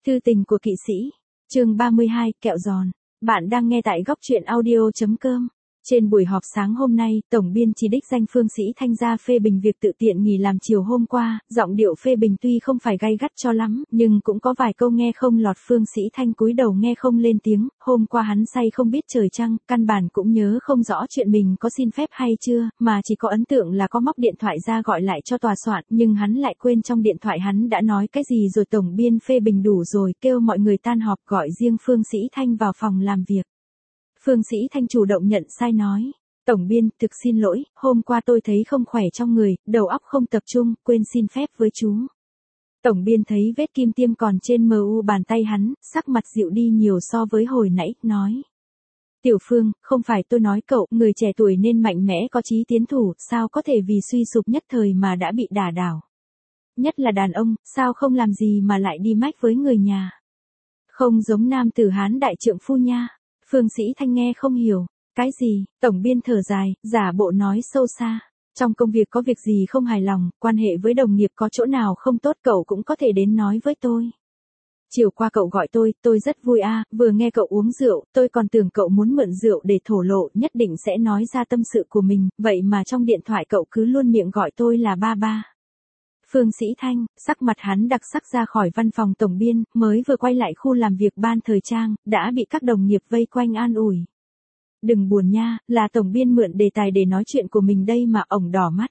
Thư tình của kỵ sĩ, chương 32, kẹo giòn. Bạn đang nghe tại góc truyện audio.com. Trên buổi họp sáng hôm nay, Tổng biên chỉ đích danh Phương Sĩ Thanh ra phê bình việc tự tiện nghỉ làm chiều hôm qua, giọng điệu phê bình tuy không phải gay gắt cho lắm, nhưng cũng có vài câu nghe không lọt. Phương Sĩ Thanh cúi đầu nghe không lên tiếng, hôm qua hắn say không biết trời trăng, căn bản cũng nhớ không rõ chuyện mình có xin phép hay chưa, mà chỉ có ấn tượng là có móc điện thoại ra gọi lại cho tòa soạn, nhưng hắn lại quên trong điện thoại hắn đã nói cái gì rồi. Tổng biên phê bình đủ rồi, kêu mọi người tan họp, gọi riêng Phương Sĩ Thanh vào phòng làm việc. Phương Sĩ Thanh chủ động nhận sai nói, Tổng biên, thực xin lỗi, hôm qua tôi thấy không khỏe trong người, đầu óc không tập trung, quên xin phép với chú. Tổng biên thấy vết kim tiêm còn trên mu bàn tay hắn, sắc mặt dịu đi nhiều so với hồi nãy, nói. Tiểu Phương, không phải tôi nói cậu, người trẻ tuổi nên mạnh mẽ có chí tiến thủ, sao có thể vì suy sụp nhất thời mà đã bị đả đảo. Nhất là đàn ông, sao không làm gì mà lại đi mách với người nhà. Không giống nam tử Hán đại trượng phu nha. Phương Sĩ Thanh nghe không hiểu, cái gì, Tổng biên thở dài, giả bộ nói sâu xa. Trong công việc có việc gì không hài lòng, quan hệ với đồng nghiệp có chỗ nào không tốt cậu cũng có thể đến nói với tôi. Chiều qua cậu gọi tôi rất vui vừa nghe cậu uống rượu, tôi còn tưởng cậu muốn mượn rượu để thổ lộ, nhất định sẽ nói ra tâm sự của mình, vậy mà trong điện thoại cậu cứ luôn miệng gọi tôi là ba ba. Phương Sĩ Thanh, sắc mặt hắn đặc sắc ra khỏi văn phòng tổng biên, mới vừa quay lại khu làm việc ban thời trang, đã bị các đồng nghiệp vây quanh an ủi. Đừng buồn nha, là tổng biên mượn đề tài để nói chuyện của mình đây mà. Ổng đỏ mắt.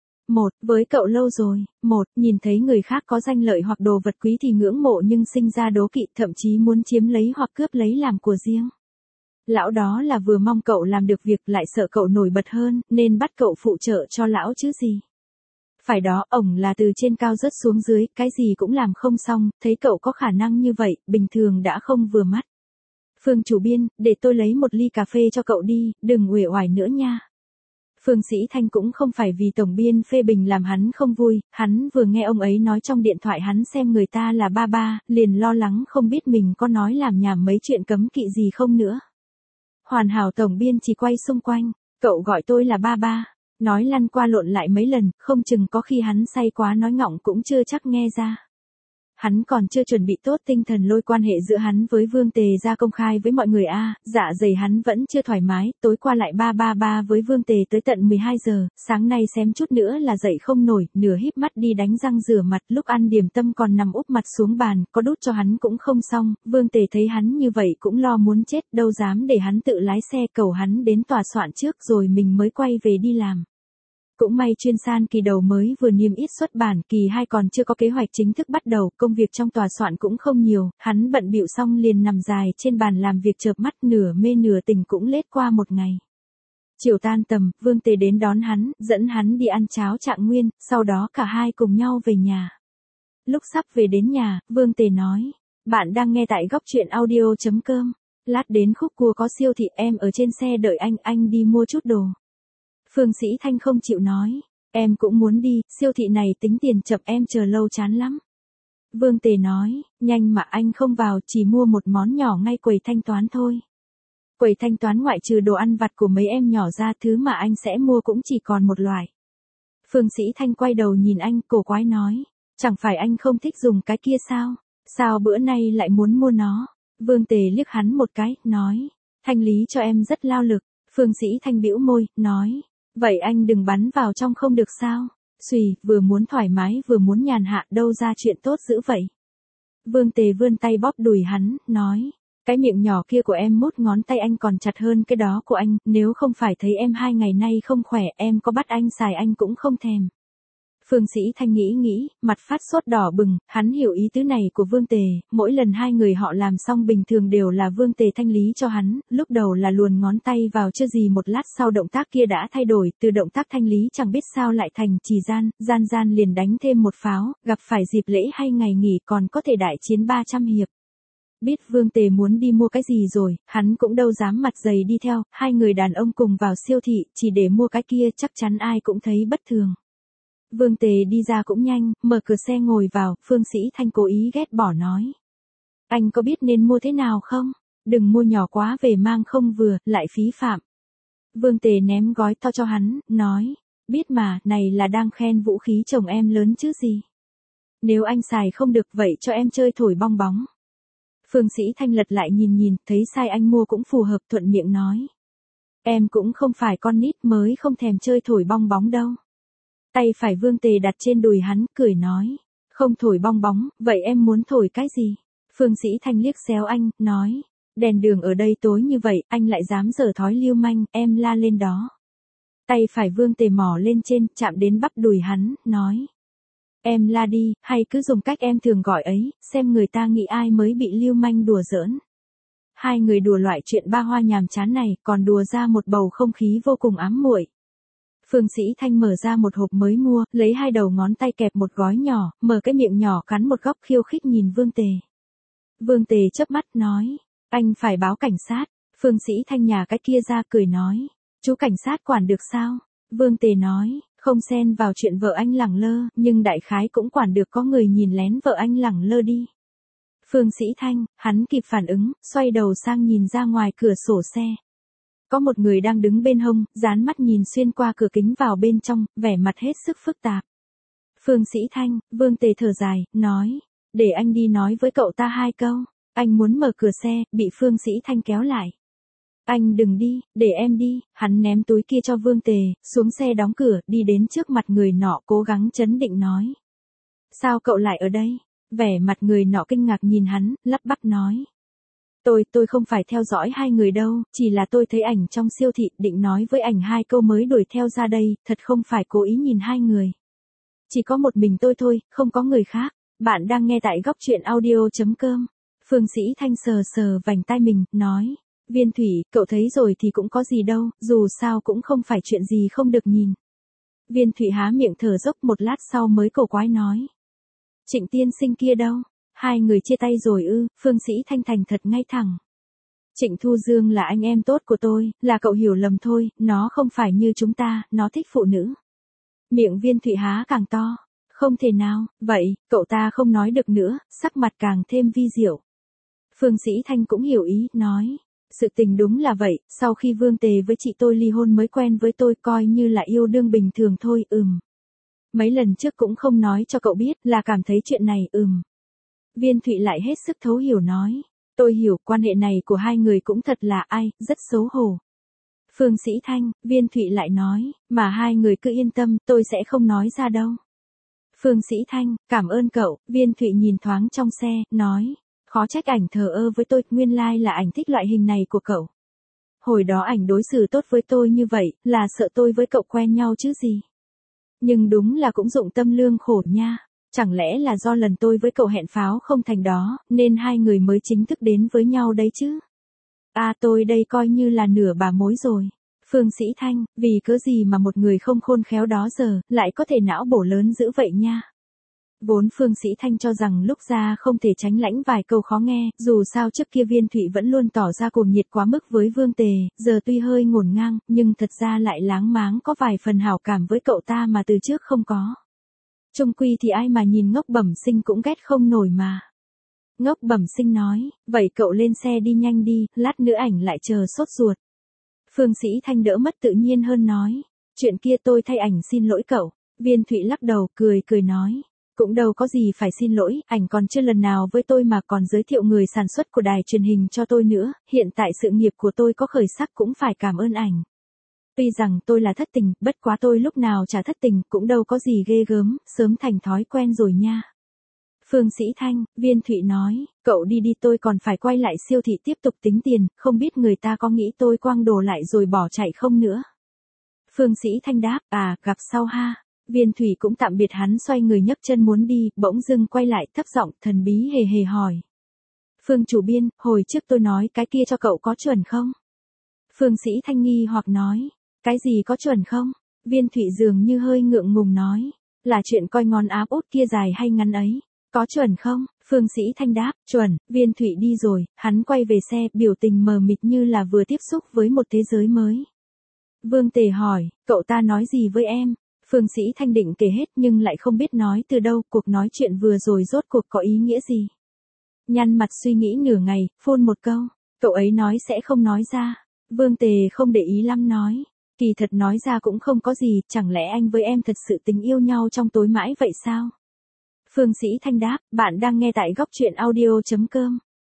Với cậu lâu rồi, nhìn thấy người khác có danh lợi hoặc đồ vật quý thì ngưỡng mộ nhưng sinh ra đố kỵ, thậm chí muốn chiếm lấy hoặc cướp lấy làm của riêng. Lão đó là vừa mong cậu làm được việc lại sợ cậu nổi bật hơn, nên bắt cậu phụ trợ cho lão chứ gì. Phải đó, ổng là từ trên cao rớt xuống dưới, cái gì cũng làm không xong, thấy cậu có khả năng như vậy, bình thường đã không vừa mắt. Phương chủ biên, để tôi lấy một ly cà phê cho cậu đi, đừng uể oải nữa nha. Phương Sĩ Thanh cũng không phải vì tổng biên phê bình làm hắn không vui, hắn vừa nghe ông ấy nói trong điện thoại hắn xem người ta là ba ba, liền lo lắng không biết mình có nói làm nhảm mấy chuyện cấm kỵ gì không nữa. Hoàn hảo tổng biên chỉ quay xung quanh, cậu gọi tôi là ba ba. Nói lăn qua lộn lại mấy lần, không chừng có khi hắn say quá nói ngọng cũng chưa chắc nghe ra. Hắn còn chưa chuẩn bị tốt tinh thần lôi quan hệ giữa hắn với Vương Tề ra công khai với mọi người dạ dày hắn vẫn chưa thoải mái, tối qua lại ba với Vương Tề tới tận 12 giờ, sáng nay xém chút nữa là dậy không nổi, nửa híp mắt đi đánh răng rửa mặt, lúc ăn điểm tâm còn nằm úp mặt xuống bàn, có đút cho hắn cũng không xong, Vương Tề thấy hắn như vậy cũng lo muốn chết, đâu dám để hắn tự lái xe, cầu hắn đến tòa soạn trước rồi mình mới quay về đi làm. Cũng may chuyên san kỳ đầu mới vừa niêm yết xuất bản, kỳ 2 còn chưa có kế hoạch chính thức bắt đầu, công việc trong tòa soạn cũng không nhiều, hắn bận bịu xong liền nằm dài trên bàn làm việc chợp mắt, nửa mê nửa tỉnh cũng lết qua một ngày. Chiều tan tầm, Vương Tề đến đón hắn, dẫn hắn đi ăn cháo Trạng Nguyên, sau đó cả hai cùng nhau về nhà. Lúc sắp về đến nhà, Vương Tề nói, bạn đang nghe tại góc truyện audio.com, lát đến khúc cua có siêu thị, em ở trên xe đợi anh đi mua chút đồ. Phương Sĩ Thanh không chịu nói, em cũng muốn đi, siêu thị này tính tiền chậm, em chờ lâu chán lắm. Vương Tề nói, nhanh mà anh không vào, chỉ mua một món nhỏ ngay quầy thanh toán thôi. Quầy thanh toán ngoại trừ đồ ăn vặt của mấy em nhỏ ra, thứ mà anh sẽ mua cũng chỉ còn một loại. Phương Sĩ Thanh quay đầu nhìn anh, cổ quái nói, chẳng phải anh không thích dùng cái kia sao? Sao bữa nay lại muốn mua nó? Vương Tề liếc hắn một cái, nói, thanh lý cho em rất lao lực. Phương Sĩ Thanh bĩu môi, nói, vậy anh đừng bắn vào trong không được sao? Xùy, vừa muốn thoải mái vừa muốn nhàn hạ, đâu ra chuyện tốt dữ vậy. Vương Tề vươn tay bóp đùi hắn, nói, cái miệng nhỏ kia của em mút ngón tay anh còn chặt hơn cái đó của anh, nếu không phải thấy em 2 ngày nay không khỏe, em có bắt anh xài anh cũng không thèm. Phương Sĩ Thanh nghĩ, mặt phát sốt đỏ bừng, hắn hiểu ý tứ này của Vương Tề, mỗi lần hai người họ làm xong bình thường đều là Vương Tề thanh lý cho hắn, lúc đầu là luồn ngón tay vào chưa gì một lát sau động tác kia đã thay đổi, từ động tác thanh lý chẳng biết sao lại thành chỉ gian liền đánh thêm một pháo, gặp phải dịp lễ hay ngày nghỉ còn có thể đại chiến 300 hiệp. Biết Vương Tề muốn đi mua cái gì rồi, hắn cũng đâu dám mặt dày đi theo, hai người đàn ông cùng vào siêu thị, chỉ để mua cái kia chắc chắn ai cũng thấy bất thường. Vương Tề đi ra cũng nhanh, mở cửa xe ngồi vào, Phương Sĩ Thanh cố ý ghét bỏ nói. Anh có biết nên mua thế nào không? Đừng mua nhỏ quá về mang không vừa, lại phí phạm. Vương Tề ném gói to cho hắn, nói. Biết mà, này là đang khen vũ khí chồng em lớn chứ gì. Nếu anh xài không được vậy cho em chơi thổi bong bóng. Phương Sĩ Thanh lật lại nhìn, thấy size anh mua cũng phù hợp, thuận miệng nói. Em cũng không phải con nít mới không thèm chơi thổi bong bóng đâu. Tay phải Vương Tề đặt trên đùi hắn, cười nói. Không thổi bong bóng, vậy em muốn thổi cái gì? Phương Sĩ Thanh liếc xéo anh, nói. Đèn đường ở đây tối như vậy, anh lại dám giở thói lưu manh, em la lên đó. Tay phải Vương Tề mò lên trên, chạm đến bắp đùi hắn, nói. Em la đi, hay cứ dùng cách em thường gọi ấy, xem người ta nghĩ ai mới bị lưu manh đùa giỡn. Hai người đùa loại chuyện ba hoa nhàm chán này, còn đùa ra một bầu không khí vô cùng ám muội. Phương Sĩ Thanh mở ra một hộp mới mua, lấy hai đầu ngón tay kẹp một gói nhỏ, mở cái miệng nhỏ cắn một góc khiêu khích nhìn Vương Tề. Vương Tề chớp mắt nói, anh phải báo cảnh sát. Phương Sĩ Thanh nhà cái kia ra cười nói, chú cảnh sát quản được sao? Vương Tề nói, không xen vào chuyện vợ anh lẳng lơ, nhưng đại khái cũng quản được có người nhìn lén vợ anh lẳng lơ đi. Phương Sĩ Thanh, hắn kịp phản ứng, xoay đầu sang nhìn ra ngoài cửa sổ xe. Có một người đang đứng bên hông, dán mắt nhìn xuyên qua cửa kính vào bên trong, vẻ mặt hết sức phức tạp. Phương Sĩ Thanh, Vương Tề thở dài, nói, để anh đi nói với cậu ta hai câu. Anh muốn mở cửa xe, bị Phương Sĩ Thanh kéo lại. Anh đừng đi, để em đi. Hắn ném túi kia cho Vương Tề, xuống xe đóng cửa, đi đến trước mặt người nọ cố gắng trấn định nói. Sao cậu lại ở đây? Vẻ mặt người nọ kinh ngạc nhìn hắn, lắp bắp nói. Tôi không phải theo dõi hai người đâu, chỉ là tôi thấy ảnh trong siêu thị, định nói với ảnh hai câu mới đuổi theo ra đây, thật không phải cố ý nhìn hai người. Chỉ có một mình tôi thôi, không có người khác. Bạn đang nghe tại góc truyện audio.com. Phương Sĩ Thanh sờ sờ vành tai mình, nói. Viên Thủy, cậu thấy rồi thì cũng có gì đâu, dù sao cũng không phải chuyện gì không được nhìn. Viên Thủy há miệng thở dốc một lát sau mới cổ quái nói. Trịnh tiên sinh kia đâu? Hai người chia tay rồi ư? Phương Sĩ Thanh thành thật ngay thẳng. Trịnh Thu Dương là anh em tốt của tôi, là cậu hiểu lầm thôi, nó không phải như chúng ta, nó thích phụ nữ. Miệng Viên Thủy há càng to. Không thể nào, vậy, cậu ta không nói được nữa, sắc mặt càng thêm vi diệu. Phương Sĩ Thanh cũng hiểu ý, nói. Sự tình đúng là vậy, sau khi Vương Tề với chị tôi ly hôn mới quen với tôi coi như là yêu đương bình thường thôi, Mấy lần trước cũng không nói cho cậu biết là cảm thấy chuyện này, Viên Thụy lại hết sức thấu hiểu nói. Tôi hiểu quan hệ này của hai người cũng thật là rất xấu hổ. Phương Sĩ Thanh, Viên Thụy lại nói, mà hai người cứ yên tâm, tôi sẽ không nói ra đâu. Phương Sĩ Thanh, cảm ơn cậu, Viên Thụy nhìn thoáng trong xe, nói. Khó trách ảnh thờ ơ với tôi, nguyên lai là ảnh thích loại hình này của cậu. Hồi đó ảnh đối xử tốt với tôi như vậy, là sợ tôi với cậu quen nhau chứ gì. Nhưng đúng là cũng dụng tâm lương khổ nha. Chẳng lẽ là do lần tôi với cậu hẹn pháo không thành đó, nên hai người mới chính thức đến với nhau đấy chứ. Tôi đây coi như là nửa bà mối rồi. Phương Sĩ Thanh, vì cớ gì mà một người không khôn khéo đó giờ, lại có thể não bổ lớn dữ vậy nha. Vốn Phương Sĩ Thanh cho rằng lúc ra không thể tránh lãnh vài câu khó nghe, dù sao trước kia Viên Thụy vẫn luôn tỏ ra cuồng nhiệt quá mức với Vương Tề, giờ tuy hơi ngổn ngang, nhưng thật ra lại láng máng có vài phần hảo cảm với cậu ta mà từ trước không có. Chung quy thì ai mà nhìn Ngốc Bẩm Sinh cũng ghét không nổi mà. Ngốc Bẩm Sinh nói, vậy cậu lên xe đi nhanh đi, lát nữa ảnh lại chờ sốt ruột. Phương Sĩ Thanh đỡ mất tự nhiên hơn nói, chuyện kia tôi thay ảnh xin lỗi cậu. Viên Thụy lắc đầu, cười nói. Cũng đâu có gì phải xin lỗi, ảnh còn chưa lần nào với tôi mà còn giới thiệu người sản xuất của đài truyền hình cho tôi nữa, hiện tại sự nghiệp của tôi có khởi sắc cũng phải cảm ơn ảnh. Tuy rằng tôi là thất tình, bất quá tôi lúc nào chả thất tình, cũng đâu có gì ghê gớm, sớm thành thói quen rồi nha. Phương Sĩ Thanh, Viên Thụy nói, cậu đi đi, tôi còn phải quay lại siêu thị tiếp tục tính tiền, không biết người ta có nghĩ tôi quăng đồ lại rồi bỏ chạy không nữa. Phương Sĩ Thanh đáp, gặp sau ha. Viên Thủy cũng tạm biệt hắn, xoay người nhấc chân muốn đi, bỗng dưng quay lại, thấp giọng thần bí hề hỏi. Phương chủ biên, hồi trước tôi nói cái kia cho cậu có chuẩn không? Phương Sĩ Thanh nghi hoặc nói, cái gì có chuẩn không? Viên Thủy dường như hơi ngượng ngùng nói, là chuyện coi ngón áp út kia dài hay ngắn ấy, có chuẩn không? Phương Sĩ Thanh đáp, chuẩn. Viên Thủy đi rồi, hắn quay về xe, biểu tình mờ mịt như là vừa tiếp xúc với một thế giới mới. Vương Tề hỏi, cậu ta nói gì với em? Phương Sĩ Thanh định kể hết nhưng lại không biết nói từ đâu, cuộc nói chuyện vừa rồi rốt cuộc có ý nghĩa gì. Nhăn mặt suy nghĩ nửa ngày, phun một câu, cậu ấy nói sẽ không nói ra. Vương Tề không để ý lắm nói, kỳ thật nói ra cũng không có gì, chẳng lẽ anh với em thật sự tình yêu nhau trong tối mãi vậy sao? Phương Sĩ Thanh đáp, bạn đang nghe tại góc truyện audio.com.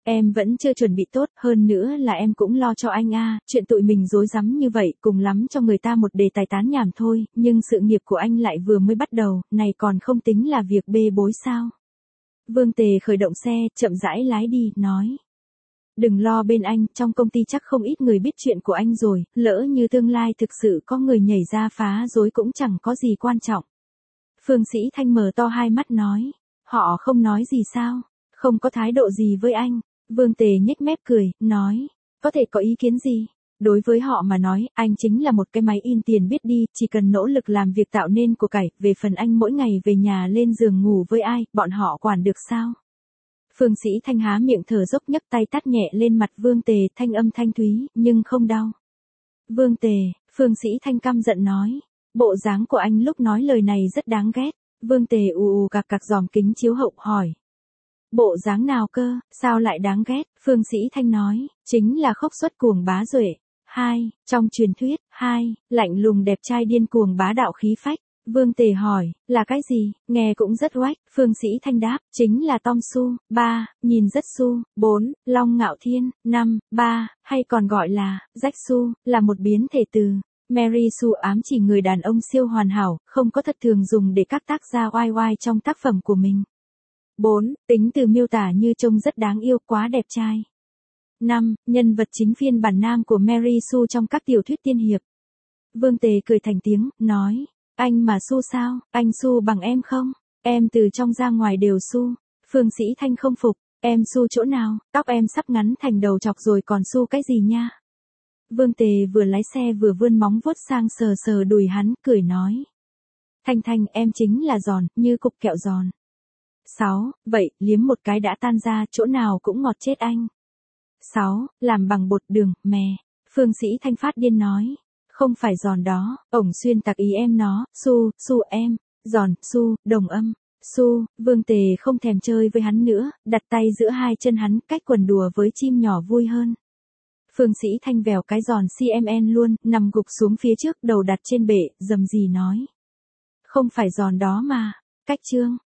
Em vẫn chưa chuẩn bị tốt, hơn nữa là em cũng lo cho anh a, chuyện tụi mình rối rắm như vậy, cùng lắm cho người ta một đề tài tán nhảm thôi, nhưng sự nghiệp của anh lại vừa mới bắt đầu, này còn không tính là việc bê bối sao. Vương Tề khởi động xe, chậm rãi lái đi, nói. Đừng lo bên anh, trong công ty chắc không ít người biết chuyện của anh rồi, lỡ như tương lai thực sự có người nhảy ra phá rối cũng chẳng có gì quan trọng. Phương Sĩ Thanh mở to hai mắt nói. Họ không nói gì sao? Không có thái độ gì với anh. Vương Tề nhếch mép cười, nói. Có thể có ý kiến gì? Đối với họ mà nói, anh chính là một cái máy in tiền biết đi, chỉ cần nỗ lực làm việc tạo nên của cải, về phần anh mỗi ngày về nhà lên giường ngủ với ai, bọn họ quản được sao? Phương Sĩ Thanh há miệng thở dốc nhấc tay tát nhẹ lên mặt Vương Tề, thanh âm thanh thúy, nhưng không đau. Vương Tề, Phương Sĩ Thanh căm giận nói. Bộ dáng của anh lúc nói lời này rất đáng ghét. Vương Tề ù cạc cạc giòm kính chiếu hậu hỏi. Bộ dáng nào cơ, sao lại đáng ghét? Phương Sĩ Thanh nói, chính là khốc xuất cuồng bá duệ. 2. Trong truyền thuyết, 2. Lạnh lùng đẹp trai điên cuồng bá đạo khí phách. Vương Tề hỏi, là cái gì? Nghe cũng rất oách. Phương Sĩ Thanh đáp, chính là Tom Su. 3. Nhìn rất su. 4. Long Ngạo Thiên. 5. 3. Hay còn gọi là, Jack Su, là một biến thể từ. Mary Sue ám chỉ người đàn ông siêu hoàn hảo, không có thật thường dùng để các tác gia oai oai trong tác phẩm của mình. 4. Tính từ miêu tả như trông rất đáng yêu, quá đẹp trai. 5. Nhân vật chính phiên bản nam của Mary Sue trong các tiểu thuyết tiên hiệp. Vương Tề cười thành tiếng, nói. Anh mà Sue sao, anh Sue bằng em không? Em từ trong ra ngoài đều Sue. Phương Sĩ Thanh không phục, em Sue chỗ nào, tóc em sắp ngắn thành đầu chọc rồi còn Sue cái gì nha? Vương Tề vừa lái xe vừa vươn móng vuốt sang sờ sờ đùi hắn, cười nói. Thanh Thanh em chính là giòn, như cục kẹo giòn. 6. Vậy, liếm một cái đã tan ra, chỗ nào cũng ngọt chết anh. 6. Làm bằng bột đường, mè. Phương Sĩ Thanh phát điên nói. Không phải giòn đó, ổng xuyên tạc ý em nó, Su em, giòn, Su, đồng âm. Su, Vương Tề không thèm chơi với hắn nữa, đặt tay giữa hai chân hắn, cách quần đùa với chim nhỏ vui hơn. Phương Sĩ Thanh vèo cái giòn CMN luôn, nằm gục xuống phía trước, đầu đặt trên bệ, rầm rì nói. Không phải giòn đó mà, cách chương.